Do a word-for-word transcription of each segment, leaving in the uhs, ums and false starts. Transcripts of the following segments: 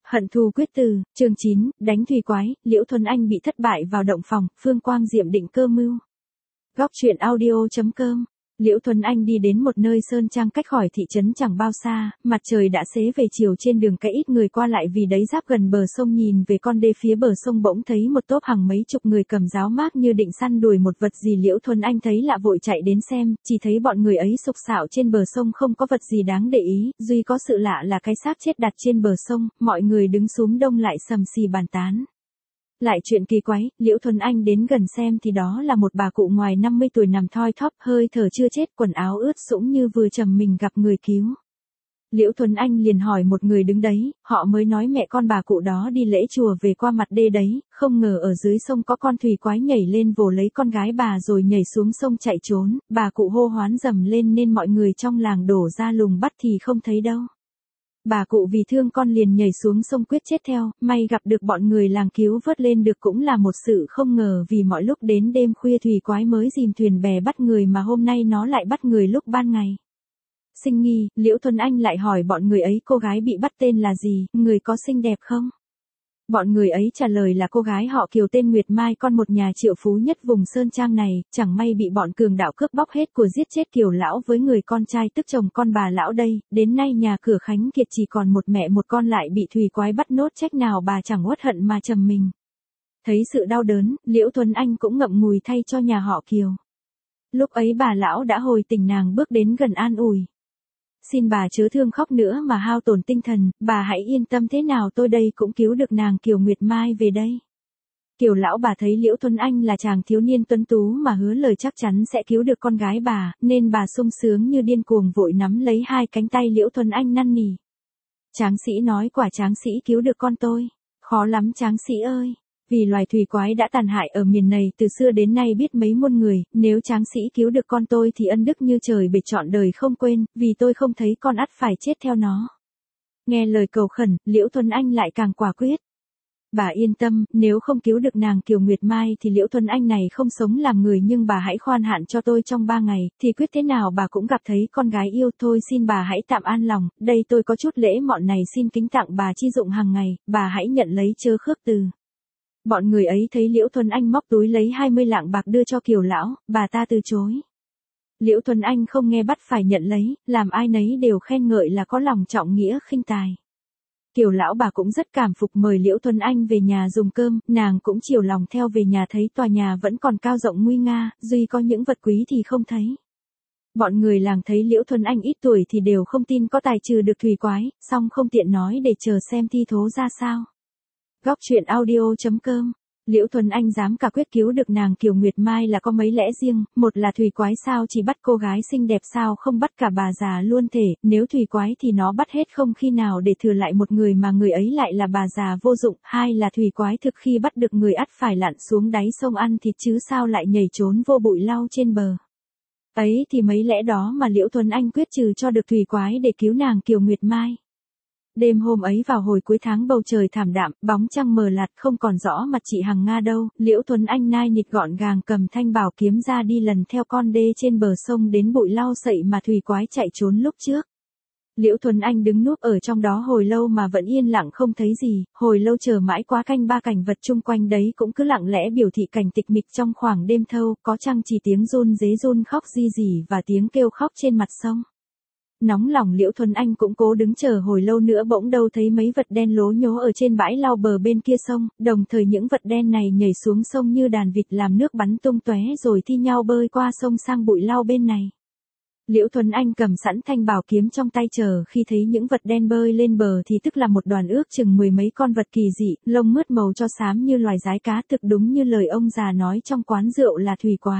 Hận thù quyết từ, chương chín, đánh thủy quái, Liễu Thuần Anh bị thất bại vào động phòng, Phương Quang Diệm định cơ mưu. Góc truyện audio.com. Liễu Thuần Anh đi đến một nơi sơn trang cách khỏi thị trấn chẳng bao xa, mặt trời đã xế về chiều, trên đường cái ít người qua lại vì đấy giáp gần bờ sông, nhìn về con đê phía bờ sông bỗng thấy một tốp hàng mấy chục người cầm giáo mác như định săn đuổi một vật gì. Liễu Thuần Anh thấy lạ vội chạy đến xem, chỉ thấy bọn người ấy sục sạo trên bờ sông không có vật gì đáng để ý, duy có sự lạ là cái xác chết đặt trên bờ sông, mọi người đứng xúm đông lại sầm xì bàn tán. Lại chuyện kỳ quái, Liễu Thuần Anh đến gần xem thì đó là một bà cụ ngoài năm mươi tuổi nằm thoi thóp, hơi thở chưa chết, quần áo ướt sũng như vừa trầm mình gặp người cứu. Liễu Thuần Anh liền hỏi một người đứng đấy, họ mới nói mẹ con bà cụ đó đi lễ chùa về qua mặt đê đấy, không ngờ ở dưới sông có con thủy quái nhảy lên vồ lấy con gái bà rồi nhảy xuống sông chạy trốn, bà cụ hô hoán dầm lên nên mọi người trong làng đổ ra lùng bắt thì không thấy đâu. Bà cụ vì thương con liền nhảy xuống sông quyết chết theo, may gặp được bọn người làng cứu vớt lên được cũng là một sự không ngờ, vì mọi lúc đến đêm khuya thủy quái mới dìm thuyền bè bắt người mà hôm nay nó lại bắt người lúc ban ngày. Sinh nghi, Liễu Thuần Anh lại hỏi bọn người ấy cô gái bị bắt tên là gì, người có xinh đẹp không? Bọn người ấy trả lời là cô gái họ Kiều tên Nguyệt Mai, con một nhà triệu phú nhất vùng sơn trang này, chẳng may bị bọn cường đạo cướp bóc hết của, giết chết Kiều lão với người con trai tức chồng con bà lão đây, đến nay nhà cửa Khánh Kiệt chỉ còn một mẹ một con lại bị thủy quái bắt nốt, trách nào bà chẳng uất hận mà trầm mình. Thấy sự đau đớn, Liễu Thuần Anh cũng ngậm ngùi thay cho nhà họ Kiều. Lúc ấy bà lão đã hồi tỉnh, nàng bước đến gần an ủi. Xin bà chớ thương khóc nữa mà hao tổn tinh thần, bà hãy yên tâm, thế nào tôi đây cũng cứu được nàng Kiều Nguyệt Mai về đây. Kiều lão bà thấy Liễu Thuần Anh là chàng thiếu niên tuấn tú mà hứa lời chắc chắn sẽ cứu được con gái bà, nên bà sung sướng như điên cuồng vội nắm lấy hai cánh tay Liễu Thuần Anh năn nỉ. Tráng sĩ nói quả tráng sĩ cứu được con tôi, khó lắm tráng sĩ ơi. Vì loài thủy quái đã tàn hại ở miền này từ xưa đến nay biết mấy muôn người, nếu tráng sĩ cứu được con tôi thì ân đức như trời bể trọn đời không quên, vì tôi không thấy con ắt phải chết theo nó. Nghe lời cầu khẩn, Liễu Thuần Anh lại càng quả quyết. Bà yên tâm, nếu không cứu được nàng Kiều Nguyệt Mai thì Liễu Thuần Anh này không sống làm người, nhưng bà hãy khoan hạn cho tôi trong ba ngày, thì quyết thế nào bà cũng gặp thấy con gái yêu. Thôi xin bà hãy tạm an lòng, đây tôi có chút lễ mọn này xin kính tặng bà chi dụng hàng ngày, bà hãy nhận lấy chớ khước từ. Bọn người ấy thấy Liễu Thuần Anh móc túi lấy hai mươi lạng bạc đưa cho Kiều lão, bà ta từ chối. Liễu Thuần Anh không nghe bắt phải nhận lấy, làm ai nấy đều khen ngợi là có lòng trọng nghĩa khinh tài. Kiều lão bà cũng rất cảm phục, mời Liễu Thuần Anh về nhà dùng cơm, nàng cũng chiều lòng theo. Về nhà thấy tòa nhà vẫn còn cao rộng nguy nga, duy có những vật quý thì không thấy. Bọn người làng thấy Liễu Thuần Anh ít tuổi thì đều không tin có tài trừ được thủy quái, song không tiện nói để chờ xem thi thố ra sao. Góc truyện audio.com. Liễu Thuần Anh dám cả quyết cứu được nàng Kiều Nguyệt Mai là có mấy lẽ riêng, một là thủy quái sao chỉ bắt cô gái xinh đẹp, sao không bắt cả bà già luôn thể, nếu thủy quái thì nó bắt hết không khi nào để thừa lại một người mà người ấy lại là bà già vô dụng, hai là thủy quái thực khi bắt được người ắt phải lặn xuống đáy sông ăn thịt chứ sao lại nhảy trốn vô bụi lau trên bờ. Ấy thì mấy lẽ đó mà Liễu Thuần Anh quyết trừ cho được thủy quái để cứu nàng Kiều Nguyệt Mai. Đêm hôm ấy vào hồi cuối tháng, bầu trời thảm đạm, bóng trăng mờ lạt, không còn rõ mặt chị Hằng Nga đâu. Liễu Thuần Anh nai nịt gọn gàng cầm thanh bảo kiếm ra đi lần theo con đê trên bờ sông đến bụi lau sậy mà thủy quái chạy trốn lúc trước. Liễu Thuần Anh đứng núp ở trong đó hồi lâu mà vẫn yên lặng không thấy gì, hồi lâu chờ mãi quá canh ba, cảnh vật chung quanh đấy cũng cứ lặng lẽ biểu thị cảnh tịch mịch trong khoảng đêm thâu, có chăng chỉ tiếng run rế run khóc ri rỉ và tiếng kêu khóc trên mặt sông. Nóng lòng Liễu Thuần Anh cũng cố đứng chờ hồi lâu nữa, bỗng đâu thấy mấy vật đen lố nhố ở trên bãi lau bờ bên kia sông, đồng thời những vật đen này nhảy xuống sông như đàn vịt làm nước bắn tung tóe rồi thi nhau bơi qua sông sang bụi lau bên này. Liễu Thuần Anh cầm sẵn thanh bảo kiếm trong tay chờ, khi thấy những vật đen bơi lên bờ thì tức là một đoàn ước chừng mười mấy con vật kỳ dị, lông mướt màu cho xám như loài dái cá, thực đúng như lời ông già nói trong quán rượu là thủy quái.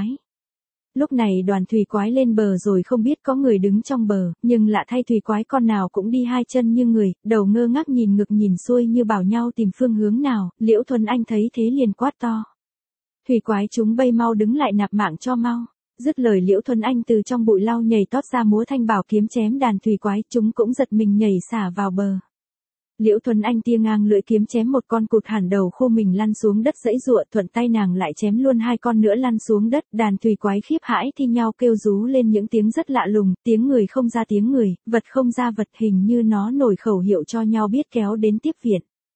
Lúc này đoàn thủy quái lên bờ rồi, không biết có người đứng trong bờ, nhưng lạ thay thủy quái con nào cũng đi hai chân như người, đầu ngơ ngác nhìn ngực nhìn xuôi như bảo nhau tìm phương hướng nào. Liễu Thuần Anh thấy thế liền quát to. Thủy quái chúng bay mau đứng lại nạp mạng cho mau. Dứt lời Liễu Thuần Anh từ trong bụi lau nhảy tót ra múa thanh bảo kiếm chém đàn thủy quái, chúng cũng giật mình nhảy xả vào bờ. Liễu Thuần Anh tia ngang lưỡi kiếm chém một con cụt hẳn đầu khô mình lăn xuống đất dãy giụa, thuận tay nàng lại chém luôn hai con nữa lăn xuống đất. Đàn thủy quái khiếp hãi thi nhau kêu rú lên những tiếng rất lạ lùng, tiếng người không ra tiếng người, vật không ra vật, hình như nó nổi khẩu hiệu cho nhau biết kéo đến tiếp viện.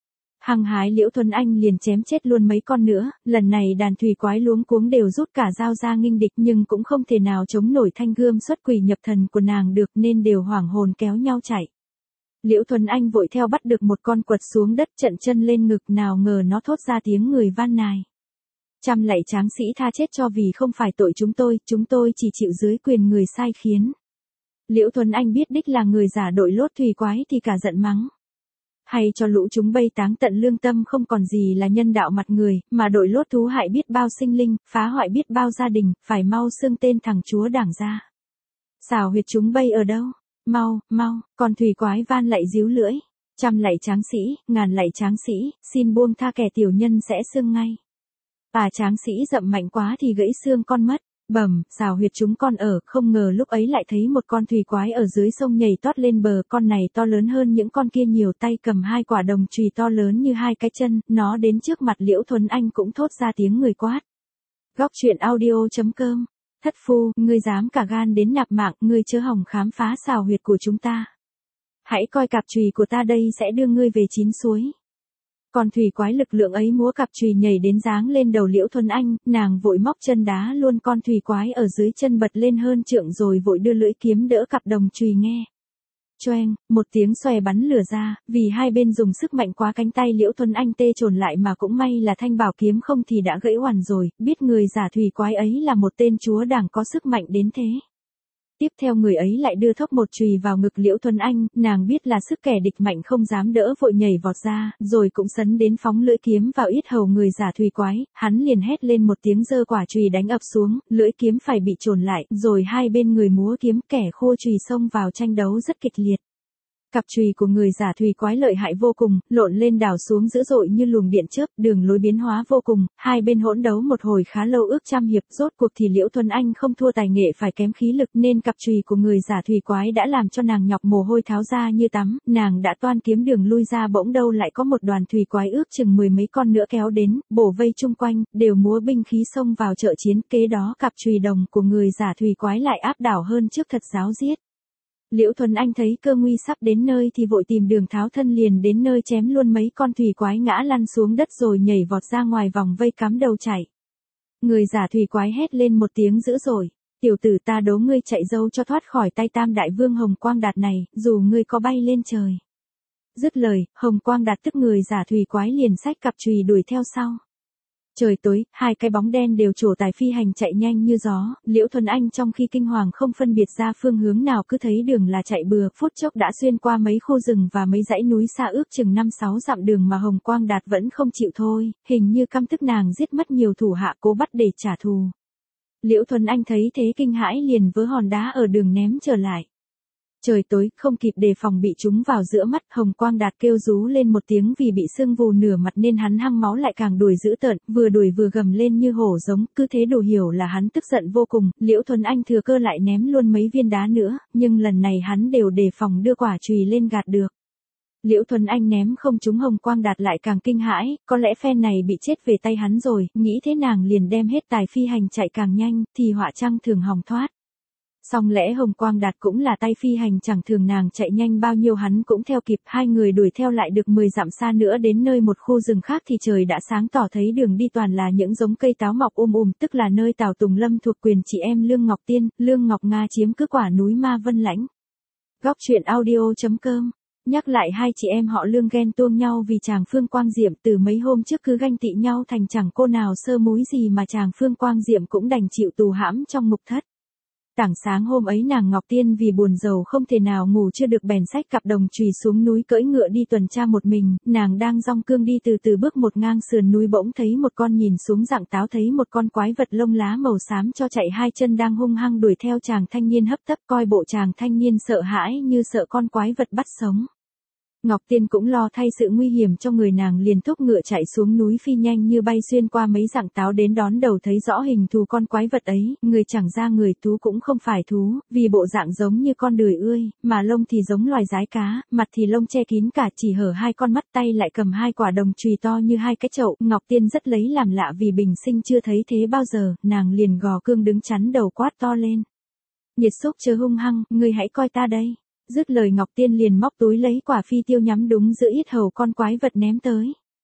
Hăng hái Liễu Thuần Anh liền chém chết luôn mấy con nữa, lần này đàn thủy quái luống cuống đều rút cả dao ra nghênh địch nhưng cũng không thể nào chống nổi thanh gươm xuất quỷ nhập thần của nàng được nên đều hoảng hồn kéo nhau chạy. Liễu Thuần Anh vội theo bắt được một con quật xuống đất trận chân lên ngực, nào ngờ nó thốt ra tiếng người van nài. Trăm lạy tráng sĩ tha chết cho vì không phải tội chúng tôi, chúng tôi chỉ chịu dưới quyền người sai khiến. Liễu Thuần Anh biết đích là người giả đội lốt thủy quái thì cả giận mắng. Hay cho lũ chúng bây táng tận lương tâm, không còn gì là nhân đạo mặt người, mà đội lốt thú hại biết bao sinh linh, phá hoại biết bao gia đình, phải mau xưng tên thằng chúa đảng ra. Xảo huyệt chúng bây ở đâu? Mau, mau, còn thủy quái van lạy díu lưỡi. Trăm lạy tráng sĩ, ngàn lạy tráng sĩ, xin buông tha kẻ tiểu nhân sẽ xưng ngay. À tráng sĩ dậm mạnh quá thì gãy xương con mất. Bẩm, xào huyệt chúng con ở, không ngờ lúc ấy lại thấy một con thủy quái ở dưới sông nhảy tót lên bờ, con này to lớn hơn những con kia nhiều, tay cầm hai quả đồng chùy to lớn như hai cái chân, nó đến trước mặt Liễu Thuần Anh cũng thốt ra tiếng người quát. Góc truyện audio chấm com. Thất phu, ngươi dám cả gan đến nạp mạng, ngươi chớ hòng khám phá xào huyệt của chúng ta. Hãy coi cạp chùy của ta đây sẽ đưa ngươi về chín suối. Còn thủy quái lực lượng ấy múa cặp chùy nhảy đến giáng lên đầu Liễu Thuần Anh, nàng vội móc chân đá luôn con thủy quái ở dưới chân bật lên hơn trượng rồi vội đưa lưỡi kiếm đỡ cặp đồng chùy nghe. Choeng, một tiếng xòe bắn lửa ra, vì hai bên dùng sức mạnh quá cánh tay Liễu Thuần Anh tê trồn lại mà cũng may là thanh bảo kiếm không thì đã gãy hoàn rồi, biết người giả thủy quái ấy là một tên chúa đảng có sức mạnh đến thế. Tiếp theo người ấy lại đưa thốc một chùy vào ngực Liễu Thuần Anh, nàng biết là sức kẻ địch mạnh không dám đỡ vội nhảy vọt ra, rồi cũng sấn đến phóng lưỡi kiếm vào yết hầu người giả thủy quái, hắn liền hét lên một tiếng giơ quả chùy đánh ập xuống, lưỡi kiếm phải bị chồn lại, rồi hai bên người múa kiếm kẻ khua chùy xông vào tranh đấu rất kịch liệt. Cặp chùy của người giả thủy quái lợi hại vô cùng, lộn lên đảo xuống dữ dội như luồng điện chớp, đường lối biến hóa vô cùng, hai bên hỗn đấu một hồi khá lâu ước trăm hiệp, rốt cuộc thì Liễu Thuần Anh không thua tài nghệ phải kém khí lực nên cặp chùy của người giả thủy quái đã làm cho nàng nhọc mồ hôi tháo ra như tắm, nàng đã toan kiếm đường lui ra bỗng đâu lại có một đoàn thủy quái ước chừng mười mấy con nữa kéo đến, bổ vây chung quanh, đều múa binh khí xông vào trợ chiến, kế đó cặp chùy đồng của người giả thủy quái lại áp đảo hơn trước thật ráo riết. Liễu Thuần Anh thấy cơ nguy sắp đến nơi thì vội tìm đường tháo thân liền đến nơi chém luôn mấy con thủy quái ngã lăn xuống đất rồi nhảy vọt ra ngoài vòng vây cắm đầu chạy. Người giả thủy quái hét lên một tiếng dữ dội, tiểu tử ta đố ngươi chạy dâu cho thoát khỏi tay Tam Đại Vương Hồng Quang Đạt này, dù ngươi có bay lên trời. Dứt lời, Hồng Quang Đạt tức người giả thủy quái liền xách cặp chùy đuổi theo sau. Trời tối, hai cái bóng đen đều trổ tài phi hành chạy nhanh như gió, Liễu Thuần Anh trong khi kinh hoàng không phân biệt ra phương hướng nào cứ thấy đường là chạy bừa, phút chốc đã xuyên qua mấy khu rừng và mấy dãy núi xa ước chừng năm sáu dặm đường mà Hồng Quang Đạt vẫn không chịu thôi, hình như căm tức nàng giết mất nhiều thủ hạ cố bắt để trả thù. Liễu Thuần Anh thấy thế kinh hãi liền vớ hòn đá ở đường ném trở lại. Trời tối, không kịp đề phòng bị trúng vào giữa mắt, Hồng Quang Đạt kêu rú lên một tiếng vì bị sưng vù nửa mặt nên hắn hăng máu lại càng đuổi dữ tợn, vừa đuổi vừa gầm lên như hổ giống, cứ thế đủ hiểu là hắn tức giận vô cùng, Liễu Thuần Anh thừa cơ lại ném luôn mấy viên đá nữa, nhưng lần này hắn đều đề phòng đưa quả chùy lên gạt được. Liễu Thuần Anh ném không trúng Hồng Quang Đạt lại càng kinh hãi, có lẽ phen này bị chết về tay hắn rồi, nghĩ thế nàng liền đem hết tài phi hành chạy càng nhanh, thì họa trăng thường hòng thoát. Song lẽ Hồng Quang Đạt cũng là tay phi hành chẳng thường nàng chạy nhanh bao nhiêu hắn cũng theo kịp, hai người đuổi theo lại được mười dặm xa nữa đến nơi một khu rừng khác thì trời đã sáng tỏ thấy đường đi toàn là những giống cây táo mọc um um, tức là nơi Tào Tùng Lâm thuộc quyền chị em Lương Ngọc Tiên, Lương Ngọc Nga chiếm cứ quả núi Ma Vân Lãnh. Góc truyện audio chấm com. Nhắc lại hai chị em họ Lương ghen tuông nhau vì chàng Phương Quang Diệm từ mấy hôm trước cứ ganh tị nhau thành chẳng cô nào sơ múi gì mà chàng Phương Quang Diệm cũng đành chịu tù hãm trong ngục thất. Tảng sáng hôm ấy nàng Ngọc Tiên vì buồn rầu không thể nào ngủ chưa được bèn xách cặp đồng chùy xuống núi cưỡi ngựa đi tuần tra một mình, nàng đang dong cương đi từ từ bước một ngang sườn núi bỗng thấy một con nhìn xuống dạng táo thấy một con quái vật lông lá màu xám cho chạy hai chân đang hung hăng đuổi theo chàng thanh niên hấp tấp, coi bộ chàng thanh niên sợ hãi như sợ con quái vật bắt sống. Ngọc Tiên cũng lo thay sự nguy hiểm cho người nàng liền thúc ngựa chạy xuống núi phi nhanh như bay xuyên qua mấy rặng táo đến đón đầu thấy rõ hình thù con quái vật ấy, người chẳng ra người thú cũng không phải thú, vì bộ dạng giống như con đười ươi, mà lông thì giống loài rái cá, mặt thì lông che kín cả chỉ hở hai con mắt tay lại cầm hai quả đồng chùy to như hai cái chậu, Ngọc Tiên rất lấy làm lạ vì bình sinh chưa thấy thế bao giờ, nàng liền gò cương đứng chắn đầu quát to lên. Nhiệt xúc chớ hung hăng, ngươi hãy coi ta đây. Dứt lời Ngọc Tiên liền móc túi lấy quả phi tiêu nhắm đúng giữa yết hầu con quái vật ném tới.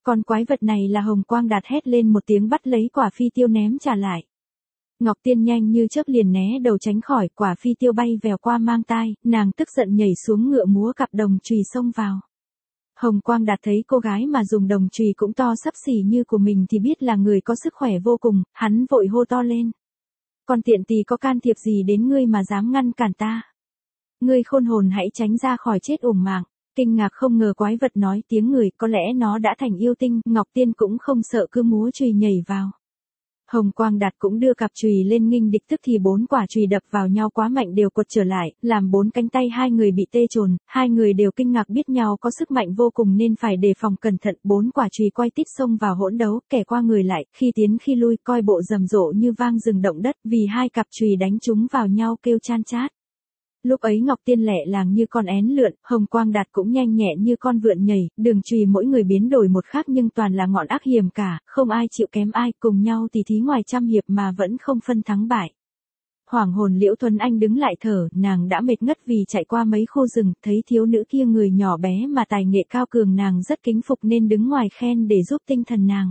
Con quái vật này là Hồng Quang Đạt hét lên một tiếng bắt lấy quả phi tiêu ném trả lại. Ngọc Tiên nhanh như chớp liền né đầu tránh khỏi, quả phi tiêu bay vèo qua mang tai, nàng tức giận nhảy xuống ngựa múa cặp đồng chùy xông vào. Hồng Quang Đạt thấy cô gái mà dùng đồng chùy cũng to xấp xỉ như của mình thì biết là người có sức khỏe vô cùng, hắn vội hô to lên. Con tiện tỳ có can thiệp gì đến ngươi mà dám ngăn cản ta? Ngươi khôn hồn hãy tránh ra khỏi chết uổng mạng. Kinh ngạc không ngờ quái vật nói tiếng người, có lẽ nó đã thành yêu tinh, Ngọc Tiên cũng không sợ cứ múa chùy nhảy vào. Hồng Quang Đạt cũng đưa cặp chùy lên nghênh địch, tức thì bốn quả chùy đập vào nhau quá mạnh đều quật trở lại, làm bốn cánh tay hai người bị tê chồn, hai người đều kinh ngạc biết nhau có sức mạnh vô cùng nên phải đề phòng cẩn thận, bốn quả chùy quay tít xông vào hỗn đấu, kẻ qua người lại, khi tiến khi lui, coi bộ rầm rộ như vang rừng động đất, vì hai cặp chùy đánh chúng vào nhau kêu chan chát. Lúc ấy Ngọc Tiên lẹ làng như con én lượn, Hồng Quang Đạt cũng nhanh nhẹ như con vượn nhảy, đường chùy mỗi người biến đổi một khác nhưng toàn là ngọn ác hiểm cả, không ai chịu kém ai, cùng nhau tỉ thí ngoài trăm hiệp mà vẫn không phân thắng bại. Hoảng hồn Liễu Thuần Anh đứng lại thở, nàng đã mệt ngất vì chạy qua mấy khu rừng, thấy thiếu nữ kia người nhỏ bé mà tài nghệ cao cường nàng rất kính phục nên đứng ngoài khen để giúp tinh thần nàng.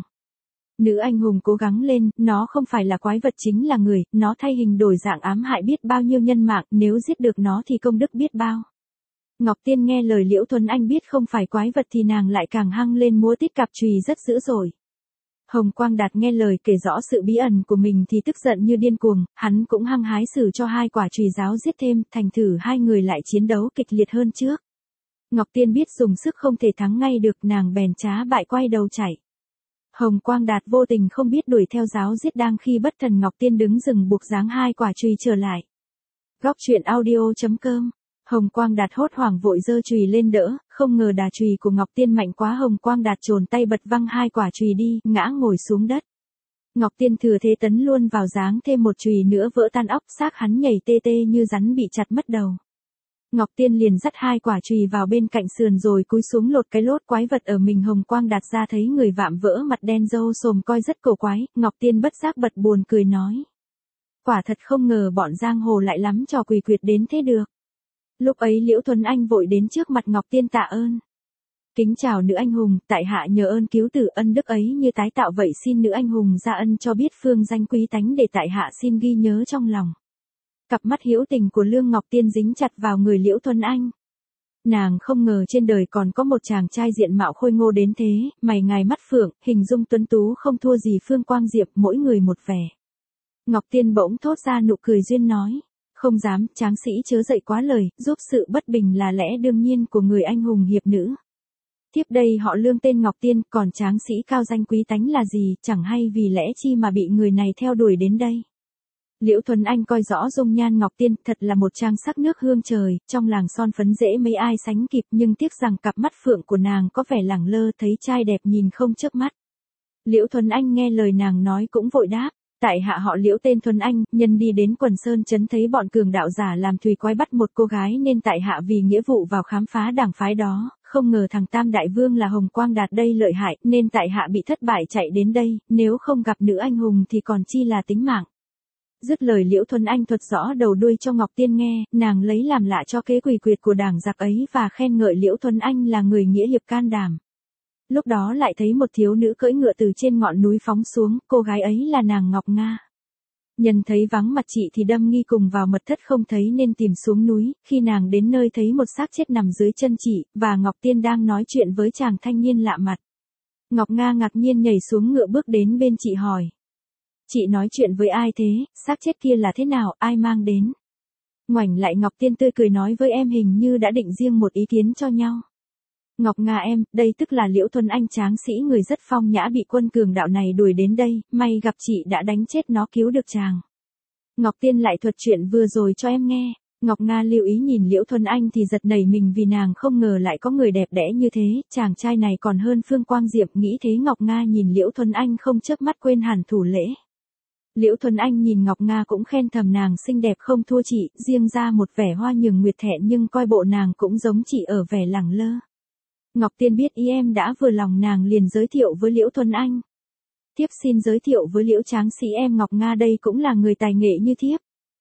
Nữ anh hùng cố gắng lên, nó không phải là quái vật chính là người, nó thay hình đổi dạng ám hại biết bao nhiêu nhân mạng, nếu giết được nó thì công đức biết bao. Ngọc Tiên nghe lời Liễu Thuần Anh biết không phải quái vật thì nàng lại càng hăng lên múa tít cặp chùy rất dữ dội. Hồng Quang Đạt nghe lời kể rõ sự bí ẩn của mình thì tức giận như điên cuồng, hắn cũng hăng hái sử cho hai quả chùy giáo giết thêm, thành thử hai người lại chiến đấu kịch liệt hơn trước. Ngọc Tiên biết dùng sức không thể thắng ngay được, nàng bèn trá bại quay đầu chạy. Hồng Quang Đạt vô tình không biết đuổi theo giáo giết đang khi bất thần Ngọc Tiên đứng dừng buộc giáng hai quả chùy trở lại. Góc truyện audio chấm com. Hồng Quang Đạt hốt hoảng vội giơ chùy lên đỡ, không ngờ đà chùy của Ngọc Tiên mạnh quá, Hồng Quang Đạt chồn tay bật văng hai quả chùy đi, ngã ngồi xuống đất. Ngọc Tiên thừa thế tấn luôn vào giáng thêm một chùy nữa vỡ tan óc, xác hắn nhảy tê tê như rắn bị chặt mất đầu. Ngọc Tiên liền dắt hai quả chùy vào bên cạnh sườn rồi cúi xuống lột cái lốt quái vật ở mình. Hồng Quang Đạt ra thấy người vạm vỡ mặt đen râu xồm coi rất cổ quái, Ngọc Tiên bất giác bật buồn cười nói. Quả thật không ngờ bọn giang hồ lại lắm trò quỷ quyệt đến thế được. Lúc ấy Liễu Thuần Anh vội đến trước mặt Ngọc Tiên tạ ơn. Kính chào nữ anh hùng, tại hạ nhờ ơn cứu tử, ân đức ấy như tái tạo vậy, xin nữ anh hùng ra ân cho biết phương danh quý tánh để tại hạ xin ghi nhớ trong lòng. Cặp mắt hữu tình của Lương Ngọc Tiên dính chặt vào người Liễu Thuần Anh. Nàng không ngờ trên đời còn có một chàng trai diện mạo khôi ngô đến thế, mày ngài mắt phượng, hình dung tuấn tú không thua gì Phương Quang Diệp, mỗi người một vẻ. Ngọc Tiên bỗng thốt ra nụ cười duyên nói, không dám, tráng sĩ chớ dậy quá lời, giúp sự bất bình là lẽ đương nhiên của người anh hùng hiệp nữ. Tiếp đây họ Lương tên Ngọc Tiên, còn tráng sĩ cao danh quý tánh là gì, chẳng hay vì lẽ chi mà bị người này theo đuổi đến đây. Liễu Thuần Anh coi rõ dung nhan Ngọc Tiên, thật là một trang sắc nước hương trời, trong làng son phấn dễ mấy ai sánh kịp, nhưng tiếc rằng cặp mắt phượng của nàng có vẻ lẳng lơ, thấy trai đẹp nhìn không chớp mắt. Liễu Thuần Anh nghe lời nàng nói cũng vội đáp, tại hạ họ Liễu tên Thuần Anh, nhân đi đến Quần Sơn trấn thấy bọn cường đạo giả làm thùy quái bắt một cô gái nên tại hạ vì nghĩa vụ vào khám phá đảng phái đó, không ngờ thằng Tam Đại Vương là Hồng Quang Đạt đây lợi hại nên tại hạ bị thất bại chạy đến đây, nếu không gặp nữ anh hùng thì còn chi là tính mạng. Dứt lời Liễu Thuần Anh thuật rõ đầu đuôi cho Ngọc Tiên nghe, nàng lấy làm lạ cho kế quỷ quyệt của đảng giặc ấy và khen ngợi Liễu Thuần Anh là người nghĩa hiệp can đảm. Lúc đó lại thấy một thiếu nữ cưỡi ngựa từ trên ngọn núi phóng xuống, cô gái ấy là nàng Ngọc Nga. Nhân thấy vắng mặt chị thì đâm nghi cùng vào mật thất không thấy nên tìm xuống núi, khi nàng đến nơi thấy một xác chết nằm dưới chân chị, và Ngọc Tiên đang nói chuyện với chàng thanh niên lạ mặt. Ngọc Nga ngạc nhiên nhảy xuống ngựa bước đến bên chị hỏi. Chị nói chuyện với ai thế, xác chết kia là thế nào, ai mang đến? Ngoảnh lại Ngọc Tiên tươi cười nói với em hình như đã định riêng một ý kiến cho nhau. Ngọc Nga em, đây tức là Liễu Thuần Anh tráng sĩ người rất phong nhã bị quân cường đạo này đuổi đến đây, may gặp chị đã đánh chết nó cứu được chàng. Ngọc Tiên lại thuật chuyện vừa rồi cho em nghe. Ngọc Nga lưu ý nhìn Liễu Thuần Anh thì giật nảy mình vì nàng không ngờ lại có người đẹp đẽ như thế, chàng trai này còn hơn Phương Quang Diệp, nghĩ thế Ngọc Nga nhìn Liễu Thuần Anh không chớp mắt quên hẳn thủ lễ. Liễu Thuần Anh nhìn Ngọc Nga cũng khen thầm nàng xinh đẹp không thua chị, riêng ra một vẻ hoa nhường nguyệt thẹn nhưng coi bộ nàng cũng giống chị ở vẻ lẳng lơ. Ngọc Tiên biết ý em đã vừa lòng nàng liền giới thiệu với Liễu Thuần Anh. Thiếp xin giới thiệu với Liễu tráng sĩ em Ngọc Nga đây cũng là người tài nghệ như thiếp.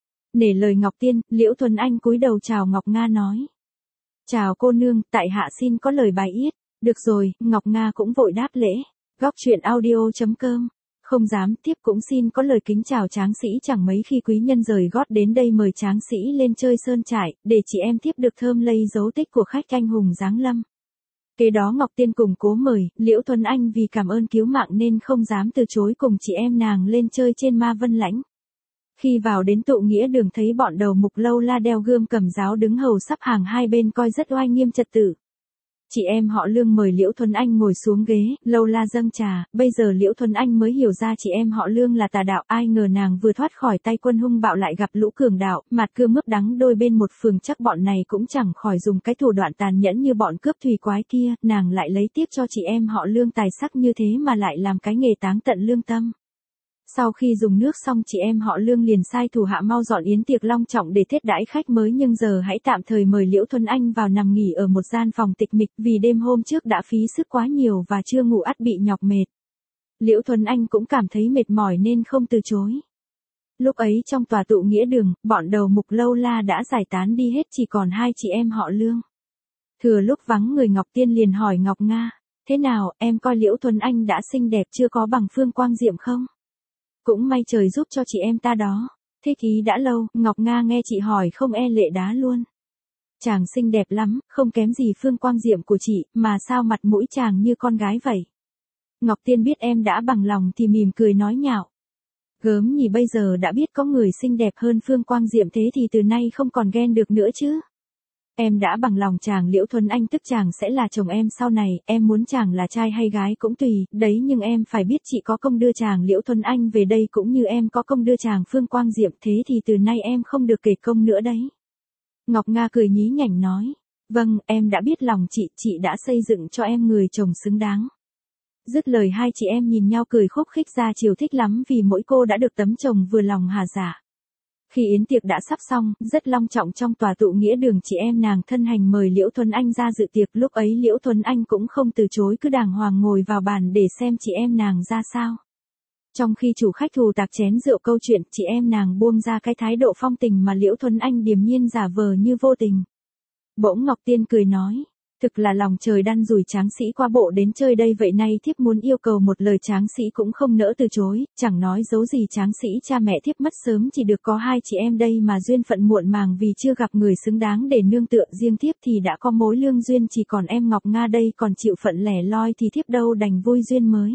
Nể lời Ngọc Tiên, Liễu Thuần Anh cúi đầu chào Ngọc Nga nói. Chào cô nương, tại hạ xin có lời bài yết. Được rồi, Ngọc Nga cũng vội đáp lễ. Góc chuyện audio.com. Không dám tiếp cũng xin có lời kính chào tráng sĩ, chẳng mấy khi quý nhân rời gót đến đây mời tráng sĩ lên chơi sơn trại, để chị em tiếp được thơm lây dấu tích của khách anh hùng giáng lâm. Kế đó Ngọc Tiên cùng cố mời, Liễu Thuấn Anh vì cảm ơn cứu mạng nên không dám từ chối cùng chị em nàng lên chơi trên Ma Vân Lãnh. Khi vào đến tụ nghĩa đường thấy bọn đầu mục lâu la đeo gươm cầm giáo đứng hầu sắp hàng hai bên coi rất oai nghiêm trật tự. Chị em họ Lương mời Liễu Thuấn Anh ngồi xuống ghế, lâu la dâng trà, bây giờ Liễu Thuấn Anh mới hiểu ra chị em họ Lương là tà đạo, ai ngờ nàng vừa thoát khỏi tay quân hung bạo lại gặp lũ cường đạo, mặt cưa mướp đắng đôi bên một phường, chắc bọn này cũng chẳng khỏi dùng cái thủ đoạn tàn nhẫn như bọn cướp thủy quái kia, nàng lại lấy tiếc cho chị em họ Lương tài sắc như thế mà lại làm cái nghề táng tận lương tâm. Sau khi dùng nước xong chị em họ Lương liền sai thủ hạ mau dọn yến tiệc long trọng để thiết đãi khách mới, nhưng giờ hãy tạm thời mời Liễu Thuấn Anh vào nằm nghỉ ở một gian phòng tịch mịch vì đêm hôm trước đã phí sức quá nhiều và chưa ngủ ắt bị nhọc mệt. Liễu Thuấn Anh cũng cảm thấy mệt mỏi nên không từ chối. Lúc ấy trong tòa tụ nghĩa đường, bọn đầu mục lâu la đã giải tán đi hết, chỉ còn hai chị em họ Lương. Thừa lúc vắng người, Ngọc Tiên liền hỏi Ngọc Nga, thế nào, em coi Liễu Thuấn Anh đã xinh đẹp chưa, có bằng Phương Quang Diệm không? Cũng may trời giúp cho chị em ta đó. Thế ký đã lâu, Ngọc Nga nghe chị hỏi không e lệ đá luôn. Chàng xinh đẹp lắm, không kém gì Phương Quang Diệm của chị, mà sao mặt mũi chàng như con gái vậy? Ngọc Tiên biết em đã bằng lòng thì mỉm cười nói nhạo. Gớm nhỉ, bây giờ đã biết có người xinh đẹp hơn Phương Quang Diệm thế thì từ nay không còn ghen được nữa chứ. Em đã bằng lòng chàng Liễu Thuấn Anh tức chàng sẽ là chồng em sau này, em muốn chàng là trai hay gái cũng tùy, đấy nhưng em phải biết chị có công đưa chàng Liễu Thuấn Anh về đây cũng như em có công đưa chàng Phương Quang Diệm, thế thì từ nay em không được kể công nữa đấy. Ngọc Nga cười nhí nhảnh nói, vâng, em đã biết lòng chị, chị đã xây dựng cho em người chồng xứng đáng. Dứt lời hai chị em nhìn nhau cười khúc khích, ra chiều thích lắm vì mỗi cô đã được tấm chồng vừa lòng hà dạ. Khi yến tiệc đã sắp xong, rất long trọng trong tòa tụ nghĩa đường, chị em nàng thân hành mời Liễu Thuấn Anh ra dự tiệc, lúc ấy Liễu Thuấn Anh cũng không từ chối, cứ đàng hoàng ngồi vào bàn để xem chị em nàng ra sao. Trong khi chủ khách thù tạc chén rượu câu chuyện, chị em nàng buông ra cái thái độ phong tình mà Liễu Thuấn Anh điềm nhiên giả vờ như vô tình. Bỗng Ngọc Tiên cười nói, thực là lòng trời đan rủi, tráng sĩ qua bộ đến chơi đây vậy, nay thiếp muốn yêu cầu một lời, tráng sĩ cũng không nỡ từ chối, chẳng nói giấu gì tráng sĩ cha mẹ thiếp mất sớm, chỉ được có hai chị em đây mà duyên phận muộn màng vì chưa gặp người xứng đáng để nương tựa, riêng thiếp thì đã có mối lương duyên, chỉ còn em Ngọc Nga đây còn chịu phận lẻ loi thì thiếp đâu đành vui duyên mới.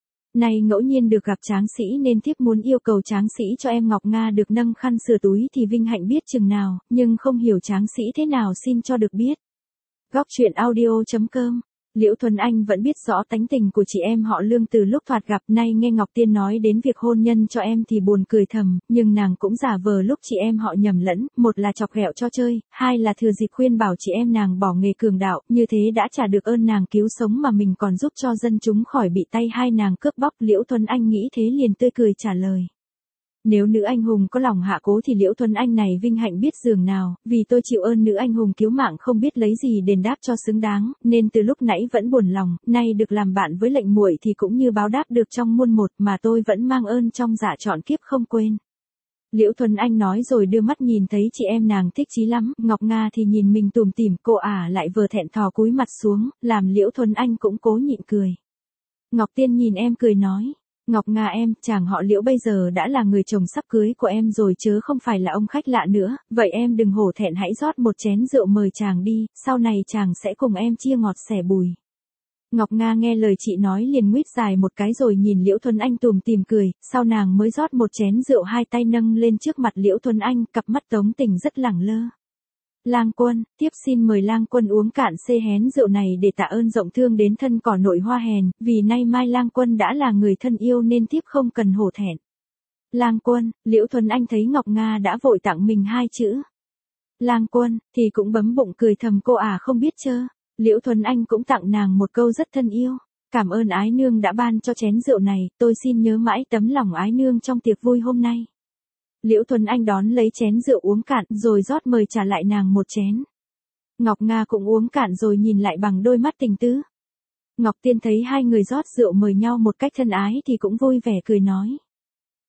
Này ngẫu nhiên được gặp tráng sĩ nên thiếp muốn yêu cầu tráng sĩ cho em Ngọc Nga được nâng khăn sửa túi thì vinh hạnh biết chừng nào, nhưng không hiểu tráng sĩ thế nào xin cho được biết. Góc chuyện audio.com. Liễu Thuấn Anh vẫn biết rõ tánh tình của chị em họ Lương từ lúc thoạt gặp, nay nghe Ngọc Tiên nói đến việc hôn nhân cho em thì buồn cười thầm, nhưng nàng cũng giả vờ lúc chị em họ nhầm lẫn, một là chọc ghẹo cho chơi, hai là thừa dịp khuyên bảo chị em nàng bỏ nghề cường đạo, như thế đã trả được ơn nàng cứu sống mà mình còn giúp cho dân chúng khỏi bị tay hai nàng cướp bóc. Liễu Thuấn Anh nghĩ thế liền tươi cười trả lời. Nếu nữ anh hùng có lòng hạ cố thì Liễu Thuấn Anh này vinh hạnh biết dường nào, vì tôi chịu ơn nữ anh hùng cứu mạng không biết lấy gì đền đáp cho xứng đáng, nên từ lúc nãy vẫn buồn lòng, nay được làm bạn với lệnh muội thì cũng như báo đáp được trong muôn một, mà tôi vẫn mang ơn trong dạ trọn kiếp không quên. Liễu Thuấn Anh nói rồi đưa mắt nhìn thấy chị em nàng thích chí lắm, Ngọc Nga thì nhìn mình tủm tỉm, cô ả lại vừa thẹn thò cúi mặt xuống, làm Liễu Thuấn Anh cũng cố nhịn cười. Ngọc Tiên nhìn em cười nói, Ngọc Nga em, chàng họ Liễu bây giờ đã là người chồng sắp cưới của em rồi chớ không phải là ông khách lạ nữa, vậy em đừng hổ thẹn, hãy rót một chén rượu mời chàng đi, sau này chàng sẽ cùng em chia ngọt sẻ bùi. Ngọc Nga nghe lời chị nói liền nguyết dài một cái rồi nhìn Liễu Thuấn Anh tủm tỉm cười, sau nàng mới rót một chén rượu, hai tay nâng lên trước mặt Liễu Thuấn Anh, cặp mắt tống tình rất lẳng lơ. Lang Quân, tiếp xin mời Lang Quân uống cạn xê hén rượu này để tạ ơn rộng thương đến thân cỏ nội hoa hèn, vì nay mai Lang Quân đã là người thân yêu nên tiếp không cần hổ thẹn. Lang Quân, Liễu Thuấn Anh thấy Ngọc Nga đã vội tặng mình hai chữ Lang Quân, thì cũng bấm bụng cười thầm, cô à không biết chơ. Liễu Thuấn Anh cũng tặng nàng một câu rất thân yêu. Cảm ơn ái nương đã ban cho chén rượu này, tôi xin nhớ mãi tấm lòng ái nương trong tiệc vui hôm nay. Liễu Thuấn Anh đón lấy chén rượu uống cạn rồi rót mời trả lại nàng một chén. Ngọc Nga cũng uống cạn rồi nhìn lại bằng đôi mắt tình tứ. Ngọc Tiên thấy hai người rót rượu mời nhau một cách thân ái thì cũng vui vẻ cười nói.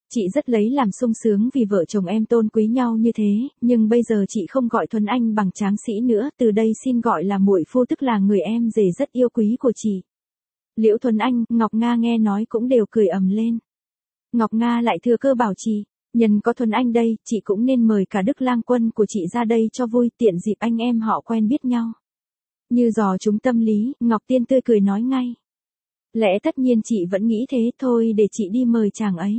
Chị rất lấy làm sung sướng vì vợ chồng em tôn quý nhau như thế, nhưng bây giờ chị không gọi Thuấn Anh bằng tráng sĩ nữa, từ đây xin gọi là muội phu, tức là người em rể rất yêu quý của chị. Liễu Thuấn Anh, Ngọc Nga nghe nói cũng đều cười ầm lên. Ngọc Nga lại thừa cơ bảo chị, nhân có Thuấn Anh đây, chị cũng nên mời cả Đức Lang Quân của chị ra đây cho vui, tiện dịp anh em họ quen biết nhau. Như dò trúng tâm lý, Ngọc Tiên tươi cười nói ngay. Lẽ tất nhiên chị vẫn nghĩ thế, thôi để chị đi mời chàng ấy.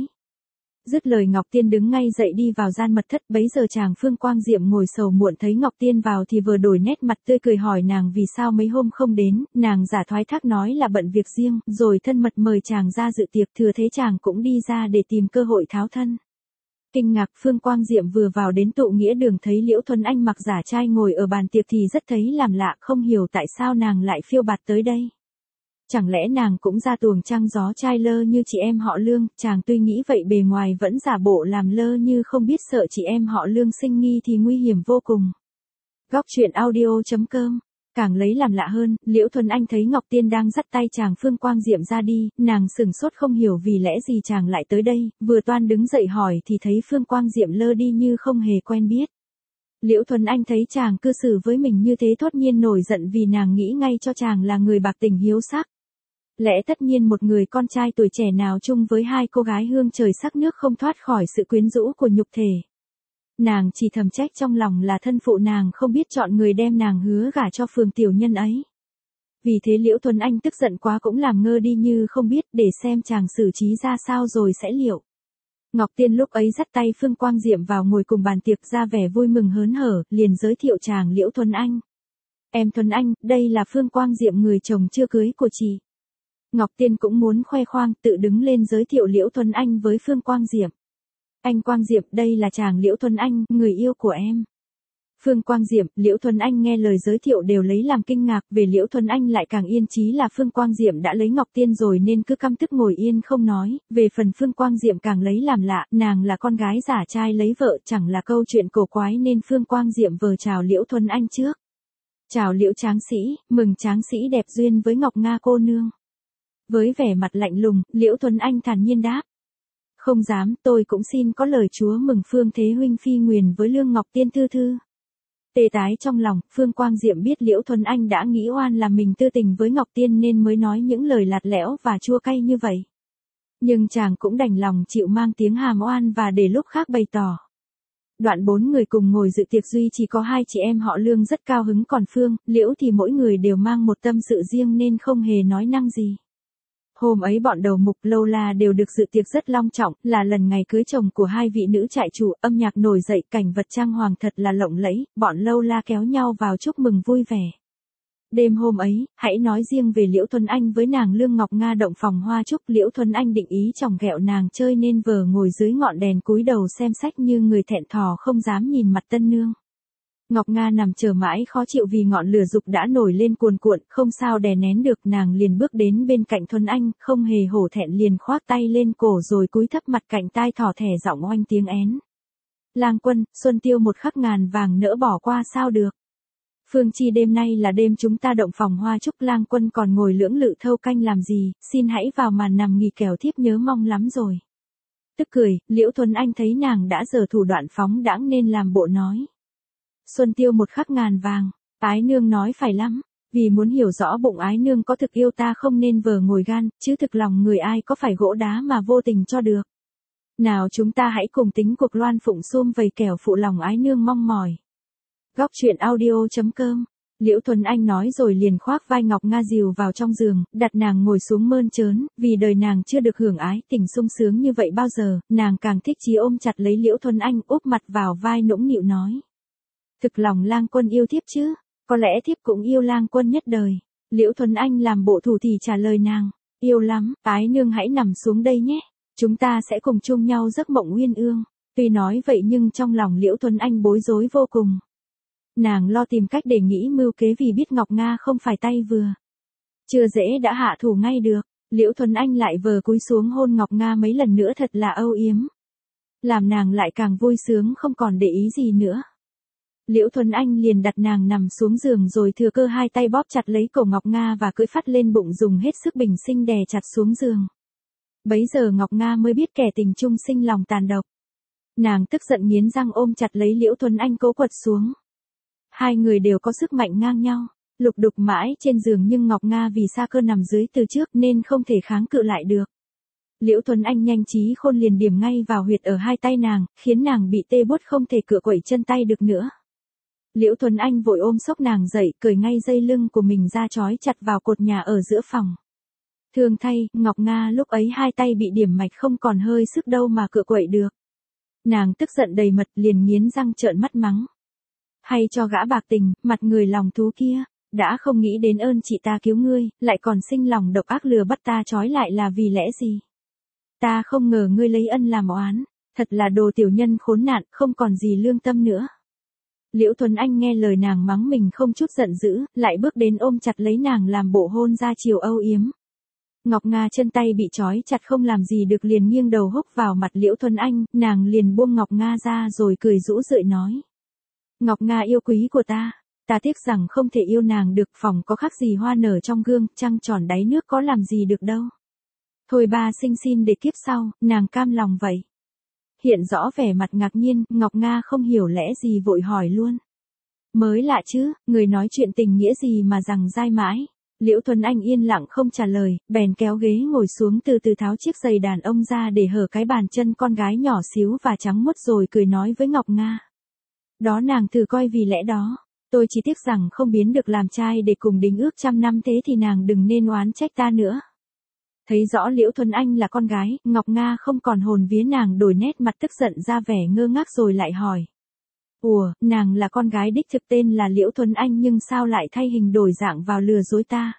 Dứt lời Ngọc Tiên đứng ngay dậy đi vào gian mật thất, bấy giờ chàng Phương Quang Diệm ngồi sầu muộn thấy Ngọc Tiên vào thì vừa đổi nét mặt tươi cười hỏi nàng vì sao mấy hôm không đến, nàng giả thoái thác nói là bận việc riêng, rồi thân mật mời chàng ra dự tiệc, thừa thế chàng cũng đi ra để tìm cơ hội tháo thân. Kinh ngạc, Phương Quang Diệm vừa vào đến tụ nghĩa đường thấy Liễu Thuấn Anh mặc giả trai ngồi ở bàn tiệc thì rất thấy làm lạ, không hiểu tại sao nàng lại phiêu bạt tới đây. Chẳng lẽ nàng cũng ra tuồng trăng gió trai lơ như chị em họ Lương, chàng tuy nghĩ vậy bề ngoài vẫn giả bộ làm lơ như không biết, sợ chị em họ Lương sinh nghi thì nguy hiểm vô cùng. Góc truyện audio chấm com. Càng lấy làm lạ hơn, Liễu Thuấn Anh thấy Ngọc Tiên đang dắt tay chàng Phương Quang Diệm ra đi, nàng sửng sốt không hiểu vì lẽ gì chàng lại tới đây, vừa toan đứng dậy hỏi thì thấy Phương Quang Diệm lơ đi như không hề quen biết. Liễu Thuấn Anh thấy chàng cư xử với mình như thế thốt nhiên nổi giận vì nàng nghĩ ngay cho chàng là người bạc tình hiếu sắc. Lẽ tất nhiên một người con trai tuổi trẻ nào chung với hai cô gái hương trời sắc nước không thoát khỏi sự quyến rũ của nhục thể. Nàng chỉ thầm trách trong lòng là thân phụ nàng không biết chọn người đem nàng hứa gả cho phường tiểu nhân ấy. Vì thế Liễu Thuấn Anh tức giận quá cũng làm ngơ đi như không biết, để xem chàng xử trí ra sao rồi sẽ liệu. Ngọc Tiên lúc ấy dắt tay Phương Quang Diệm vào ngồi cùng bàn tiệc ra vẻ vui mừng hớn hở, liền giới thiệu chàng Liễu Thuấn Anh. Em Thuấn Anh, đây là Phương Quang Diệm người chồng chưa cưới của chị. Ngọc Tiên cũng muốn khoe khoang, tự đứng lên giới thiệu Liễu Thuấn Anh với Phương Quang Diệm. Anh Quang Diệm, đây là chàng Liễu Thuấn Anh, người yêu của em. Phương Quang Diệm, Liễu Thuấn Anh nghe lời giới thiệu đều lấy làm kinh ngạc, về Liễu Thuấn Anh lại càng yên chí là Phương Quang Diệm đã lấy Ngọc Tiên rồi nên cứ căm tức ngồi yên không nói, về phần Phương Quang Diệm càng lấy làm lạ, nàng là con gái giả trai lấy vợ, chẳng là câu chuyện cổ quái nên Phương Quang Diệm vờ chào Liễu Thuấn Anh trước. Chào Liễu Tráng Sĩ, mừng Tráng Sĩ đẹp duyên với Ngọc Nga cô nương. Với vẻ mặt lạnh lùng, Liễu Thuấn Anh thản nhiên đáp. Không dám, tôi cũng xin có lời chúa mừng Phương Thế huynh phi nguyền với Lương Ngọc Tiên thư thư. Tê tái trong lòng, Phương Quang Diệm biết Liễu Thuấn Anh đã nghĩ oan là mình tư tình với Ngọc Tiên nên mới nói những lời lạt lẽo và chua cay như vậy. Nhưng chàng cũng đành lòng chịu mang tiếng hàm oan và để lúc khác bày tỏ. Đoạn bốn người cùng ngồi dự tiệc duy chỉ có hai chị em họ Lương rất cao hứng, còn Phương, Liễu thì mỗi người đều mang một tâm sự riêng nên không hề nói năng gì. Hôm ấy bọn đầu mục Lâu La đều được dự tiệc rất long trọng, là lần ngày cưới chồng của hai vị nữ trại chủ, âm nhạc nổi dậy, cảnh vật trang hoàng thật là lộng lẫy, bọn Lâu La kéo nhau vào chúc mừng vui vẻ. Đêm hôm ấy, hãy nói riêng về Liễu Thuấn Anh với nàng Lương Ngọc Nga động phòng hoa chúc. Liễu Thuấn Anh định ý chòng ghẹo nàng chơi nên vờ ngồi dưới ngọn đèn cúi đầu xem sách như người thẹn thò không dám nhìn mặt tân nương. Ngọc Nga nằm chờ mãi khó chịu vì ngọn lửa dục đã nổi lên cuồn cuộn, không sao đè nén được, nàng liền bước đến bên cạnh Thuấn Anh, không hề hổ thẹn liền khoác tay lên cổ rồi cúi thấp mặt cạnh tai thỏ thẻ giọng oanh tiếng én. Lang Quân, xuân tiêu một khắc ngàn vàng nỡ bỏ qua sao được. Phương chi đêm nay là đêm chúng ta động phòng hoa chúc, Lang Quân còn ngồi lưỡng lự thâu canh làm gì, xin hãy vào màn nằm nghỉ kẻo thiếp nhớ mong lắm rồi. Tức cười, Liễu Thuấn Anh thấy nàng đã giở thủ đoạn phóng đãng nên làm bộ nói. Xuân tiêu một khắc ngàn vàng, ái nương nói phải lắm, vì muốn hiểu rõ bụng ái nương có thực yêu ta không nên vờ ngồi gan, chứ thực lòng người ai có phải gỗ đá mà vô tình cho được. Nào chúng ta hãy cùng tính cuộc loan phụng sum vầy kẻo phụ lòng ái nương mong mỏi. Góc truyện audio chấm com. Liễu Thuấn Anh nói rồi liền khoác vai Ngọc Nga dìu vào trong giường, đặt nàng ngồi xuống mơn trớn, vì đời nàng chưa được hưởng ái tình sung sướng như vậy bao giờ, nàng càng thích chí ôm chặt lấy Liễu Thuấn Anh, úp mặt vào vai nũng nịu nói. Thực lòng Lang Quân yêu thiếp chứ, có lẽ thiếp cũng yêu Lang Quân nhất đời. Liễu Thuấn Anh làm bộ thủ thì trả lời nàng, yêu lắm, ái nương hãy nằm xuống đây nhé, chúng ta sẽ cùng chung nhau giấc mộng uyên ương. Tuy nói vậy nhưng trong lòng Liễu Thuấn Anh bối rối vô cùng. Nàng lo tìm cách để nghĩ mưu kế vì biết Ngọc Nga không phải tay vừa. Chưa dễ đã hạ thủ ngay được, Liễu Thuấn Anh lại vờ cúi xuống hôn Ngọc Nga mấy lần nữa thật là âu yếm. Làm nàng lại càng vui sướng không còn để ý gì nữa. Liễu Thuấn Anh liền đặt nàng nằm xuống giường rồi thừa cơ hai tay bóp chặt lấy cổ Ngọc Nga và cưỡi phát lên bụng dùng hết sức bình sinh đè chặt xuống giường. Bấy giờ Ngọc Nga mới biết kẻ tình chung sinh lòng tàn độc. Nàng tức giận nghiến răng ôm chặt lấy Liễu Thuấn Anh cố quật xuống. Hai người đều có sức mạnh ngang nhau, lục đục mãi trên giường nhưng Ngọc Nga vì sa cơ nằm dưới từ trước nên không thể kháng cự lại được. Liễu Thuấn Anh nhanh trí khôn liền điểm ngay vào huyệt ở hai tay nàng, khiến nàng bị tê buốt không thể cựa quẩy chân tay được nữa. Liễu Thuấn Anh vội ôm xốc nàng dậy, cởi ngay dây lưng của mình ra trói chặt vào cột nhà ở giữa phòng. Thương thay, Ngọc Nga lúc ấy hai tay bị điểm mạch không còn hơi sức đâu mà cựa quậy được. Nàng tức giận đầy mật liền nghiến răng trợn mắt mắng. Hay cho gã bạc tình, mặt người lòng thú kia, đã không nghĩ đến ơn chị ta cứu ngươi, lại còn sinh lòng độc ác lừa bắt ta trói lại là vì lẽ gì? Ta không ngờ ngươi lấy ân làm oán, thật là đồ tiểu nhân khốn nạn, không còn gì lương tâm nữa. Liễu Thuấn Anh nghe lời nàng mắng mình không chút giận dữ, lại bước đến ôm chặt lấy nàng làm bộ hôn ra chiều âu yếm. Ngọc Nga chân tay bị trói chặt không làm gì được liền nghiêng đầu húc vào mặt Liễu Thuấn Anh, nàng liền buông Ngọc Nga ra rồi cười rũ rượi nói. Ngọc Nga yêu quý của ta, ta tiếc rằng không thể yêu nàng được, phòng có khác gì hoa nở trong gương, trăng tròn đáy nước có làm gì được đâu. Thôi ba sinh xin để kiếp sau, nàng cam lòng vậy. Hiện rõ vẻ mặt ngạc nhiên, Ngọc Nga không hiểu lẽ gì vội hỏi luôn. Mới lạ chứ, người nói chuyện tình nghĩa gì mà rằng dai mãi. Liễu Thuấn Anh yên lặng không trả lời, bèn kéo ghế ngồi xuống từ từ tháo chiếc giày đàn ông ra để hở cái bàn chân con gái nhỏ xíu và trắng muốt rồi cười nói với Ngọc Nga. Đó nàng thử coi, vì lẽ đó, tôi chỉ tiếc rằng không biến được làm trai để cùng đính ước trăm năm, thế thì nàng đừng nên oán trách ta nữa. Thấy rõ Liễu Thuấn Anh là con gái, Ngọc Nga không còn hồn vía, nàng đổi nét mặt tức giận ra vẻ ngơ ngác rồi lại hỏi. Ủa, nàng là con gái đích thực tên là Liễu Thuấn Anh nhưng sao lại thay hình đổi dạng vào lừa dối ta?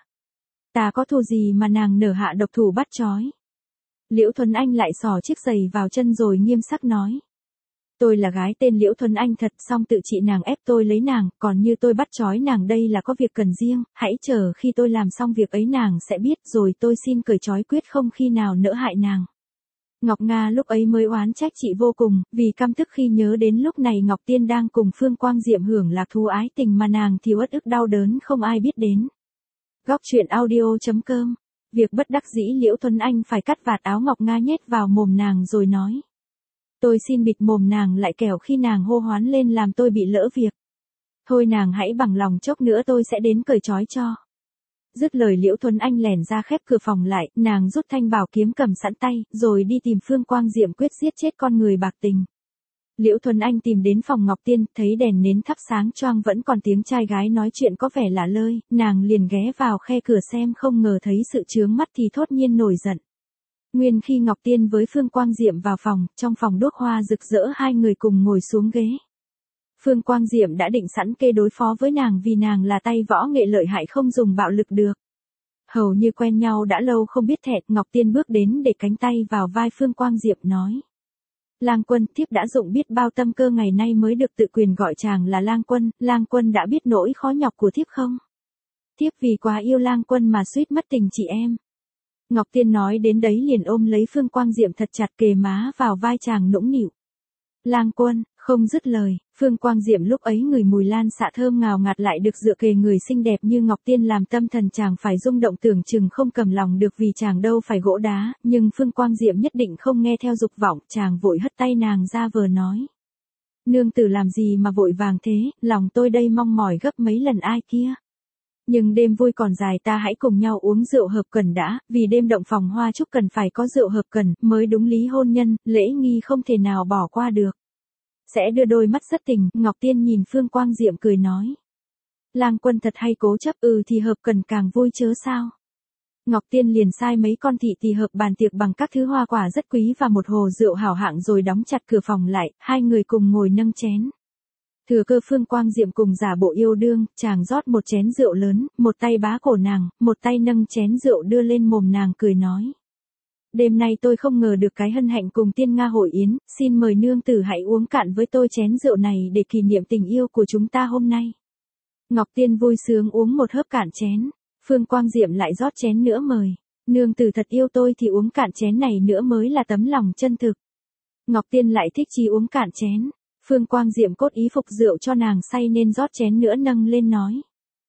Ta có thù gì mà nàng nở hạ độc thủ bắt trói? Liễu Thuấn Anh lại xỏ chiếc giày vào chân rồi nghiêm sắc nói. Tôi là gái tên Liễu Thuấn Anh thật, song tự chị nàng ép tôi lấy nàng, còn như tôi bắt trói nàng đây là có việc cần riêng, hãy chờ khi tôi làm xong việc ấy nàng sẽ biết, rồi tôi xin cởi trói, quyết không khi nào nỡ hại nàng. Ngọc Nga lúc ấy mới oán trách chị vô cùng, vì căm tức khi nhớ đến lúc này Ngọc Tiên đang cùng Phương Quang Diệm hưởng lạc thú ái tình mà nàng thì uất ức đau đớn không ai biết đến. Góc truyện audio chấm com. Việc bất đắc dĩ Liễu Thuấn Anh phải cắt vạt áo Ngọc Nga nhét vào mồm nàng rồi nói. Tôi xin bịt mồm nàng lại, kẻo khi nàng hô hoán lên làm tôi bị lỡ việc. Thôi nàng hãy bằng lòng, chốc nữa tôi sẽ đến cởi trói cho. Dứt lời Liễu Thuấn Anh lèn ra khép cửa phòng lại, nàng rút thanh bảo kiếm cầm sẵn tay, rồi đi tìm Phương Quang Diệm quyết giết chết con người bạc tình. Liễu Thuấn Anh tìm đến phòng Ngọc Tiên, thấy đèn nến thắp sáng choang vẫn còn tiếng trai gái nói chuyện có vẻ lạ lơi, nàng liền ghé vào khe cửa xem, không ngờ thấy sự chướng mắt thì thốt nhiên nổi giận. Nguyên khi Ngọc Tiên với Phương Quang Diệm vào phòng, trong phòng đuốc hoa rực rỡ hai người cùng ngồi xuống ghế. Phương Quang Diệm đã định sẵn kê đối phó với nàng vì nàng là tay võ nghệ lợi hại không dùng bạo lực được. Hầu như quen nhau đã lâu không biết thẹn, Ngọc Tiên bước đến để cánh tay vào vai Phương Quang Diệm nói. Lang Quân, thiếp đã dụng biết bao tâm cơ ngày nay mới được tự quyền gọi chàng là Lang Quân, Lang Quân đã biết nỗi khó nhọc của thiếp không? Thiếp vì quá yêu Lang Quân mà suýt mất tình chị em. Ngọc Tiên nói đến đấy liền ôm lấy Phương Quang Diệm thật chặt, kề má vào vai chàng nũng nịu. Lang Quân, không dứt lời, Phương Quang Diệm lúc ấy ngửi mùi lan xạ thơm ngào ngạt lại được dựa kề người xinh đẹp như Ngọc Tiên làm tâm thần chàng phải rung động, tưởng chừng không cầm lòng được vì chàng đâu phải gỗ đá, nhưng Phương Quang Diệm nhất định không nghe theo dục vọng, chàng vội hất tay nàng ra vờ nói. Nương tử làm gì mà vội vàng thế, lòng tôi đây mong mỏi gấp mấy lần ai kia. Nhưng đêm vui còn dài, ta hãy cùng nhau uống rượu hợp cần đã, vì đêm động phòng hoa chúc cần phải có rượu hợp cần, mới đúng lý hôn nhân, lễ nghi không thể nào bỏ qua được. Sẽ đưa đôi mắt rất tình, Ngọc Tiên nhìn Phương Quang Diệm cười nói. Lang Quân thật hay cố chấp, ừ thì hợp cần càng vui chớ sao. Ngọc Tiên liền sai mấy con thị tỳ hợp bàn tiệc bằng các thứ hoa quả rất quý và một hồ rượu hảo hạng rồi đóng chặt cửa phòng lại, hai người cùng ngồi nâng chén. Thừa cơ Phương Quang Diệm cùng giả bộ yêu đương, chàng rót một chén rượu lớn, một tay bá cổ nàng, một tay nâng chén rượu đưa lên mồm nàng cười nói. Đêm nay tôi không ngờ được cái hân hạnh cùng Tiên Nga hội yến, xin mời nương tử hãy uống cạn với tôi chén rượu này để kỷ niệm tình yêu của chúng ta hôm nay. Ngọc Tiên vui sướng uống một hớp cạn chén, Phương Quang Diệm lại rót chén nữa mời. Nương tử thật yêu tôi thì uống cạn chén này nữa mới là tấm lòng chân thực. Ngọc Tiên lại thích chí uống cạn chén. Phương Quang Diệm cốt ý phục rượu cho nàng say nên rót chén nữa nâng lên nói.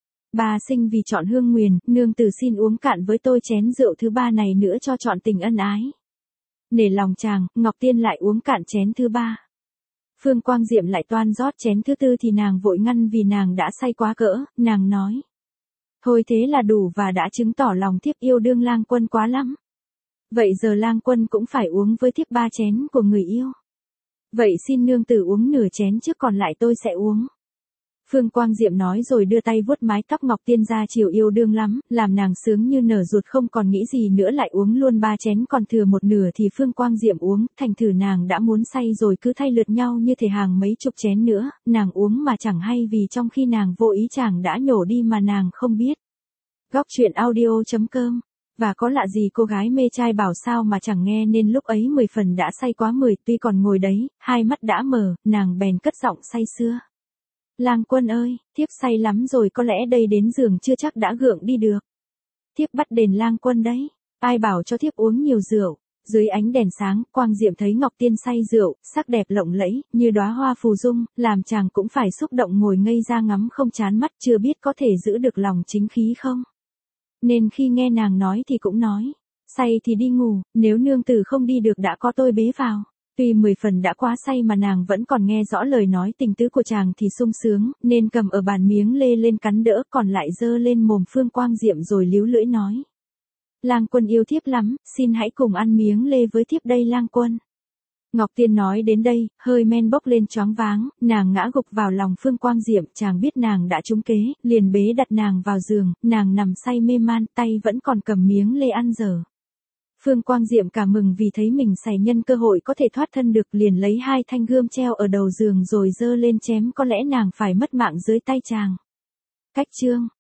Bà sinh vì chọn hương nguyền, nương tử xin uống cạn với tôi chén rượu thứ ba này nữa cho chọn tình ân ái. Nể lòng chàng, Ngọc Tiên lại uống cạn chén thứ ba. Phương Quang Diệm lại toan rót chén thứ tư thì nàng vội ngăn vì nàng đã say quá cỡ, nàng nói. Thôi thế là đủ và đã chứng tỏ lòng thiếp yêu đương Lang Quân quá lắm. Vậy giờ Lang Quân cũng phải uống với thiếp ba chén của người yêu. Vậy xin nương tử uống nửa chén trước còn lại tôi sẽ uống. Phương Quang Diệm nói rồi đưa tay vuốt mái tóc Ngọc Tiên ra chiều yêu đương lắm, làm nàng sướng như nở ruột không còn nghĩ gì nữa lại uống luôn ba chén còn thừa một nửa thì Phương Quang Diệm uống, thành thử nàng đã muốn say rồi cứ thay lượt nhau như thể hàng mấy chục chén nữa, nàng uống mà chẳng hay vì trong khi nàng vô ý chàng đã nhổ đi mà nàng không biết. Góc truyện audio chấm com. Và có lạ gì cô gái mê trai bảo sao mà chẳng nghe nên lúc ấy mười phần đã say quá mười tuy còn ngồi đấy, hai mắt đã mở, nàng bèn cất giọng say sưa. Lang Quân ơi, thiếp say lắm rồi có lẽ đây đến giường chưa chắc đã gượng đi được. Thiếp bắt đền Lang Quân đấy, ai bảo cho thiếp uống nhiều rượu. Dưới ánh đèn sáng, Quang Diệm thấy Ngọc Tiên say rượu, sắc đẹp lộng lẫy, như đóa hoa phù dung, làm chàng cũng phải xúc động ngồi ngây ra ngắm không chán mắt chưa biết có thể giữ được lòng chính khí không. Nên khi nghe nàng nói thì cũng nói, say thì đi ngủ, nếu nương tử không đi được đã có tôi bế vào. Tuy mười phần đã quá say mà nàng vẫn còn nghe rõ lời nói tình tứ của chàng thì sung sướng, nên cầm ở bàn miếng lê lên cắn đỡ còn lại dơ lên mồm Phương Quang Diệm rồi líu lưỡi nói. Lang Quân yêu thiếp lắm, xin hãy cùng ăn miếng lê với thiếp đây Lang Quân. Ngọc Tiên nói đến đây, hơi men bốc lên choáng váng, nàng ngã gục vào lòng Phương Quang Diệm, chàng biết nàng đã trúng kế, liền bế đặt nàng vào giường, nàng nằm say mê man, tay vẫn còn cầm miếng lê ăn dở. Phương Quang Diệm cả mừng vì thấy mình xài nhân cơ hội có thể thoát thân được liền lấy hai thanh gươm treo ở đầu giường rồi dơ lên chém có lẽ nàng phải mất mạng dưới tay chàng. Cách chương